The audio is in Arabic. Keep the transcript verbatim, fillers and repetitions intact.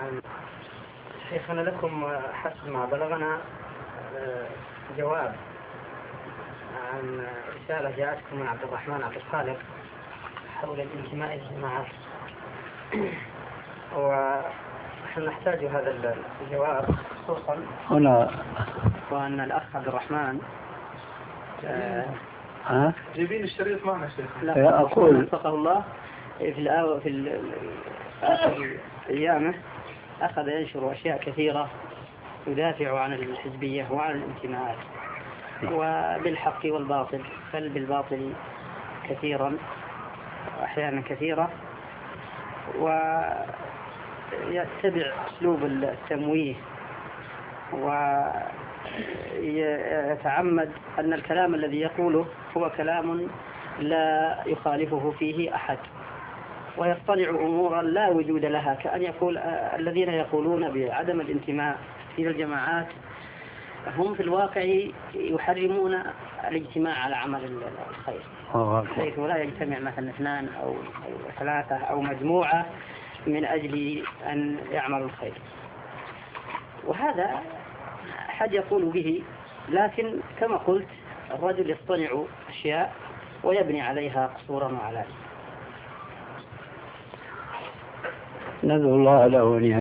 شيخنا لكم حسب ما بلغنا جواب عن رسالة جاءتكم من عبد الرحمن عبد الخالق حول الانتماء للجماعات، ونحن نحتاج هذا الجواب خصوصا هنا، وأن الأخ عبد الرحمن آه ها جايبين الشريط معنا شيخ. لا أقول وفقه الله في الآو في آخر أيامه أخذ ينشر أشياء كثيرة يدافع عن الحزبية وعن الانتماءات وبالحق والباطل، بل بالباطل كثيرا وأحيانا كثيرة، ويتبع أسلوب التمويه ويتعمد أن الكلام الذي يقوله هو كلام لا يخالفه فيه أحد، ويصطنع أمورا لا وجود لها، كأن يقول الذين يقولون بعدم الانتماء في الجماعات هم في الواقع يحرمون الاجتماع على عمل الخير، حيث لا يجتمع مثلا اثنان أو ثلاثة أو مجموعة من أجل أن يعملوا الخير. وهذا أحد يقول به، لكن كما قلت الرجل يصطنع أشياء ويبني عليها قصورا وعلانية. ندعو الله له